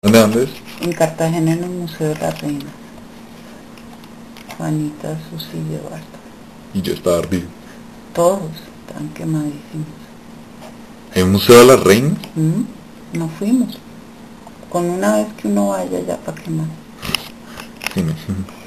¿Dónde es? En Cartagena, en el Museo de la Reina. Juanita, Susi y Eduardo. Y yo estaba ardido. Todos están quemadísimos. ¿Hay un museo de la reina? No fuimos. Con una vez que uno vaya ya para quemar. Sí, no.